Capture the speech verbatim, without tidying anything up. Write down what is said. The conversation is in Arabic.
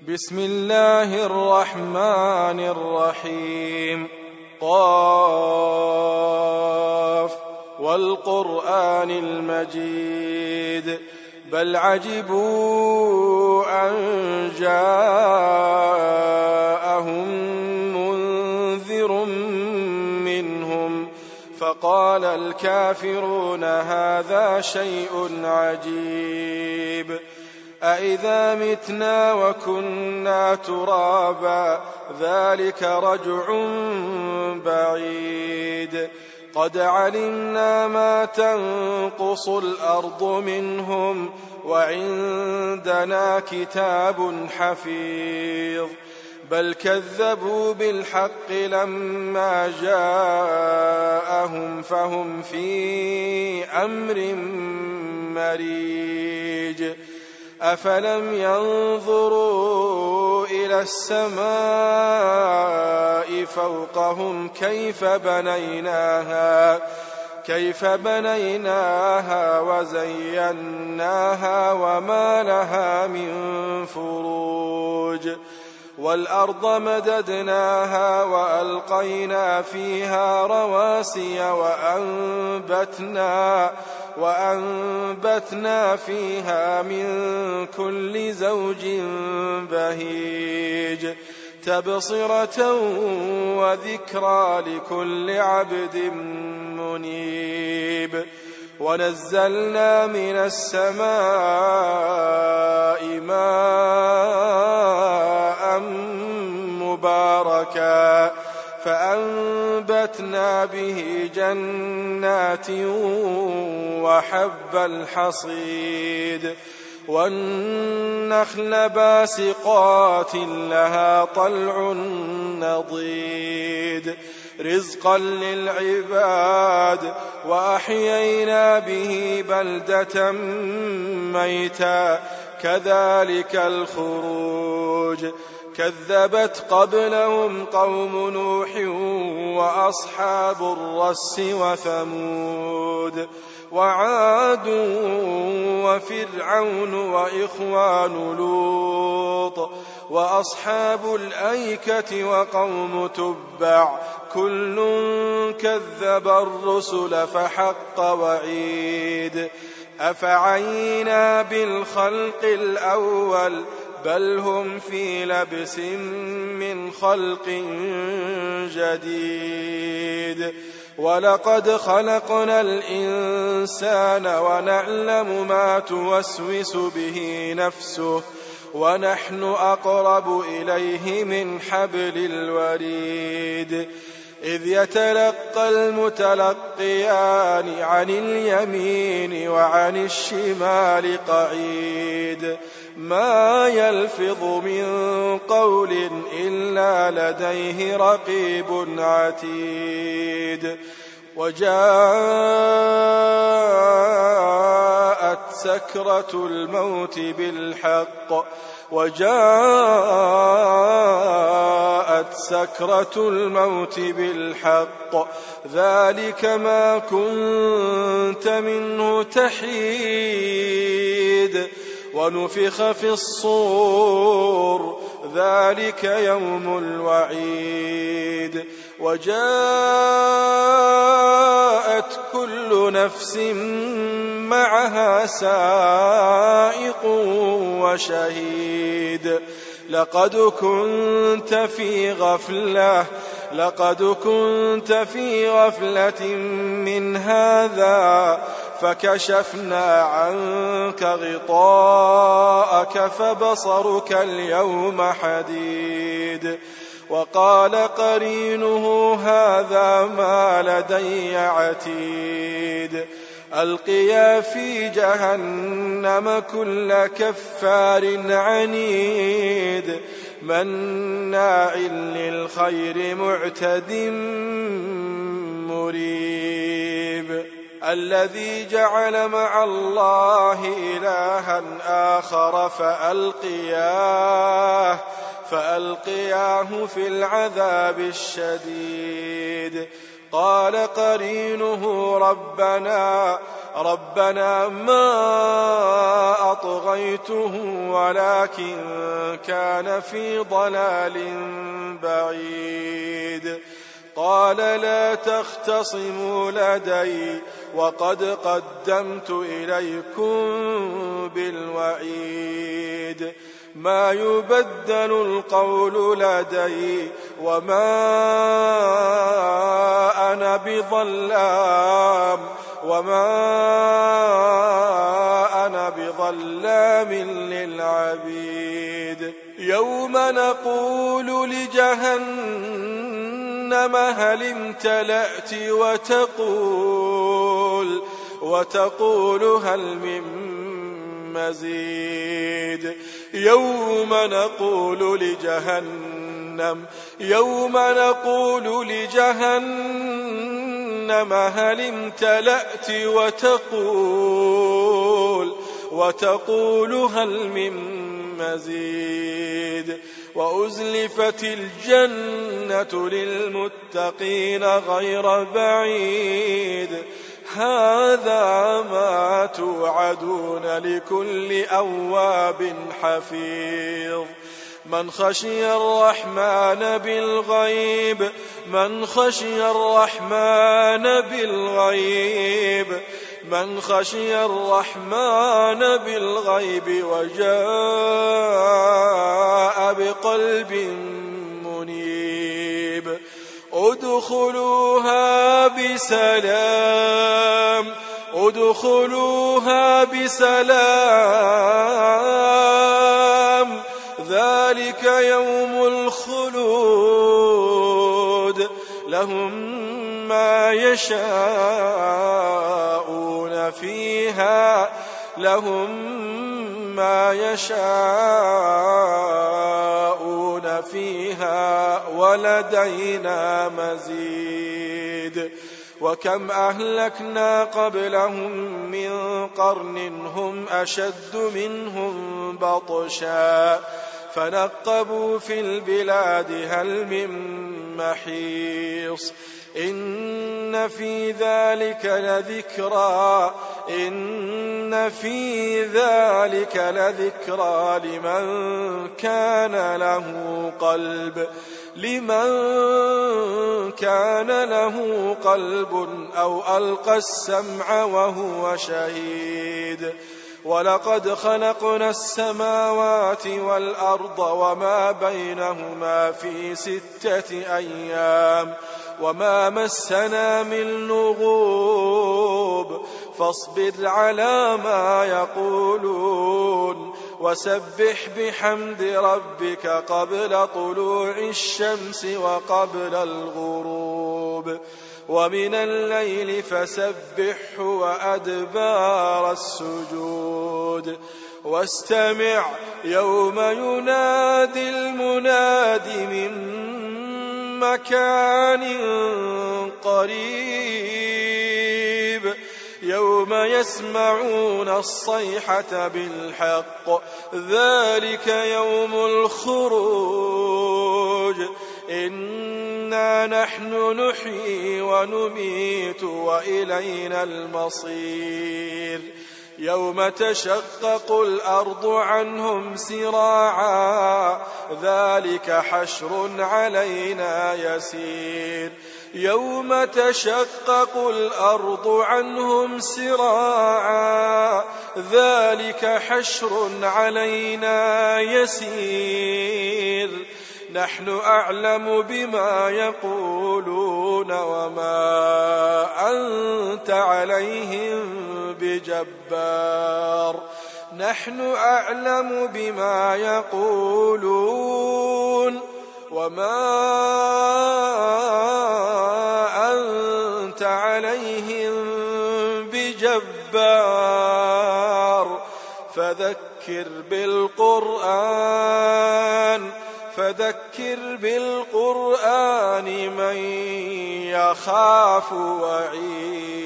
بسم الله الرحمن الرحيم. قاف والقرآن المجيد بل عجبوا أن جاءهم منذر منهم فقال الكافرون هذا شيء عجيب أإذا متنا وكنا ترابا ذلك رجع بعيد قد علمنا ما تنقص الأرض منهم وعندنا كتاب حفيظ بل كذبوا بالحق لما جاءهم فهم في أمر مريج أفلم ينظروا إلى السماء فوقهم كيف بنيناها كيف بنيناها وزيناها وما لها من فروج والأرض مددناها وألقينا فيها رواسي وأنبتنا وأنبتنا فيها من كل زوج بهيج تبصرة وذكرى لكل عبد منيب ونزلنا من السماء ماء مباركا فأنبتنا به جنات وحب الحصيد والنخل باسقات لها طلع نضيد رزقا للعباد وأحيينا به بلدة ميتا كذلك الخروج كذبت قبلهم قوم نوح وأصحاب الرس وثمود وعاد وفرعون وإخوان لوط وأصحاب الأيكة وقوم تبع كل كذب الرسل فحق وعيد أفعينا بالخلق الأول بل هم في لبس من خلق جديد ولقد خلقنا الإنسان ونعلم ما توسوس به نفسه ونحن أقرب إليه من حبل الوريد إذ يتلقى المتلقيان عن اليمين وعن الشمال قعيد ما يلفظ من قول إلا لديه رقيب عتيد وجاءت سكرة الموت بالحق وجاءت سكرة الموت بالحق ذلك ما كنت منه تحيد ونفخ في الصور ذلك يوم الوعيد وجاءت كل نفس معها سائق وشهيد لقد كنت في غفلة لقد كنت في غفلة من هذا فكشفنا عنك غطاءك فبصرك اليوم حديد وقال قرينه هذا ما لدي عتيد ألقيا في جهنم كل كفار عنيد مناع للخير معتد مريب الذي جعل مع الله إلها آخر فألقياه فألقياه في العذاب الشديد قال قرينه ربنا ربنا ما أطغيته ولكن كان في ضلال بعيد. قال لا تختصموا لدي وقد قدمت إليكم بالوعيد. ما يبدل القول لدي وما أنا بظلام وما أنا بظلام للعبيد. يوم نقول لجهنم هل امتلأت وتقول وتقول هل من مزيد. يوم نقول لجهنم يوم نقول لجهنم هل امتلأت وتقول وتقول هل من مزيد. وأزلفت الجنة للمتقين غير بعيد. هذا ما توعدون لكل أواب حفيظ. من خشي الرحمن بالغيب من خشي الرحمن بالغيب من خشي الرحمن بالغيب وجاء بقلب منيب. ادخلوها بسلام ادخلوها بسلام ذلك يوم الخلود. لهم ما يشاءون فيها لهم ما يشاءون فيها ولدينا مزيد. وكم أهلكنا قبلهم من قرن هم أشد منهم بطشا فنقبوا في البلاد هل من محيص. إن في ذلك لذكرى إن في ذلك لذكرى لمن كان له قلب لمن كان له قلب أو ألقى السمع وهو شهيد. ولقد خلقنا السماوات والأرض وما بينهما في ستة أيام وما مسنا من لغوب. فاصبر على ما يقولون وسبح بحمد ربك قبل طلوع الشمس وقبل الغروب ومن الليل فسبحه وأدبار السجود. واستمع يوم ينادي المناد من مكان قريب. يوم يسمعون الصيحة بالحق ذلك يوم الخروج. إنا نحن نحيي ونميت وإلينا المصير. يوم تشقق الأرض عنهم سراعا ذلك حشر علينا يسير. يوم تشقق الأرض عنهم سراعا ذلك حشر علينا يسير. نحن أعلم بما يقولون وما أنت عليهم بجبار. نحن أعلم بما يقولون وما أنت عليهم بجبار. فذكر بالقرآن فذكر بالقرآن من يخاف وعيد.